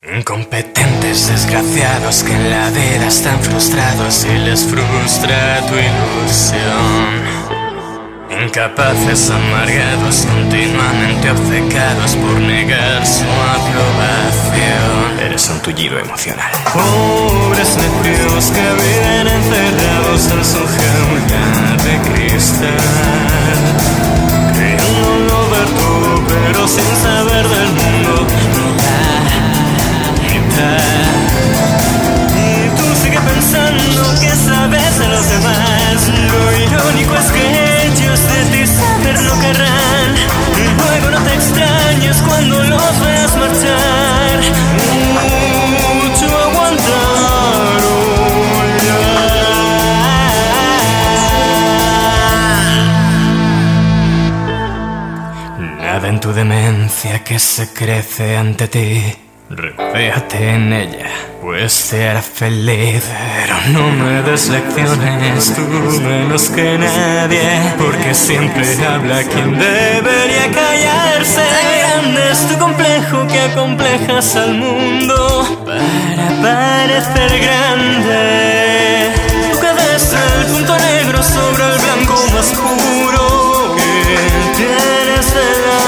Incompetentes desgraciados que en la vida están frustrados y les frustra tu ilusión. Incapaces amargados, continuamente obcecados por negar su aprobación. Eres un tullido emocional. Pobres necios que viven encerrados en su jaula de cristal, creyéndolo ver todo pero sin saber del mundo. Y tú sigue pensando que sabes de los demás. Lo irónico es que ellos de ti saber no querrán. Y luego no te extrañes cuando los veas marchar. Mucho aguantaron ya. Nada en tu demencia que se crece ante ti. Refléjate en ella, pues te hará feliz. Pero no me des lecciones, tú menos que nadie, porque siempre habla quien debería callarse. Grande es tu complejo que acomplejas al mundo para parecer grande. Tu cabeza, el punto negro sobre el blanco más puro que tienes delante.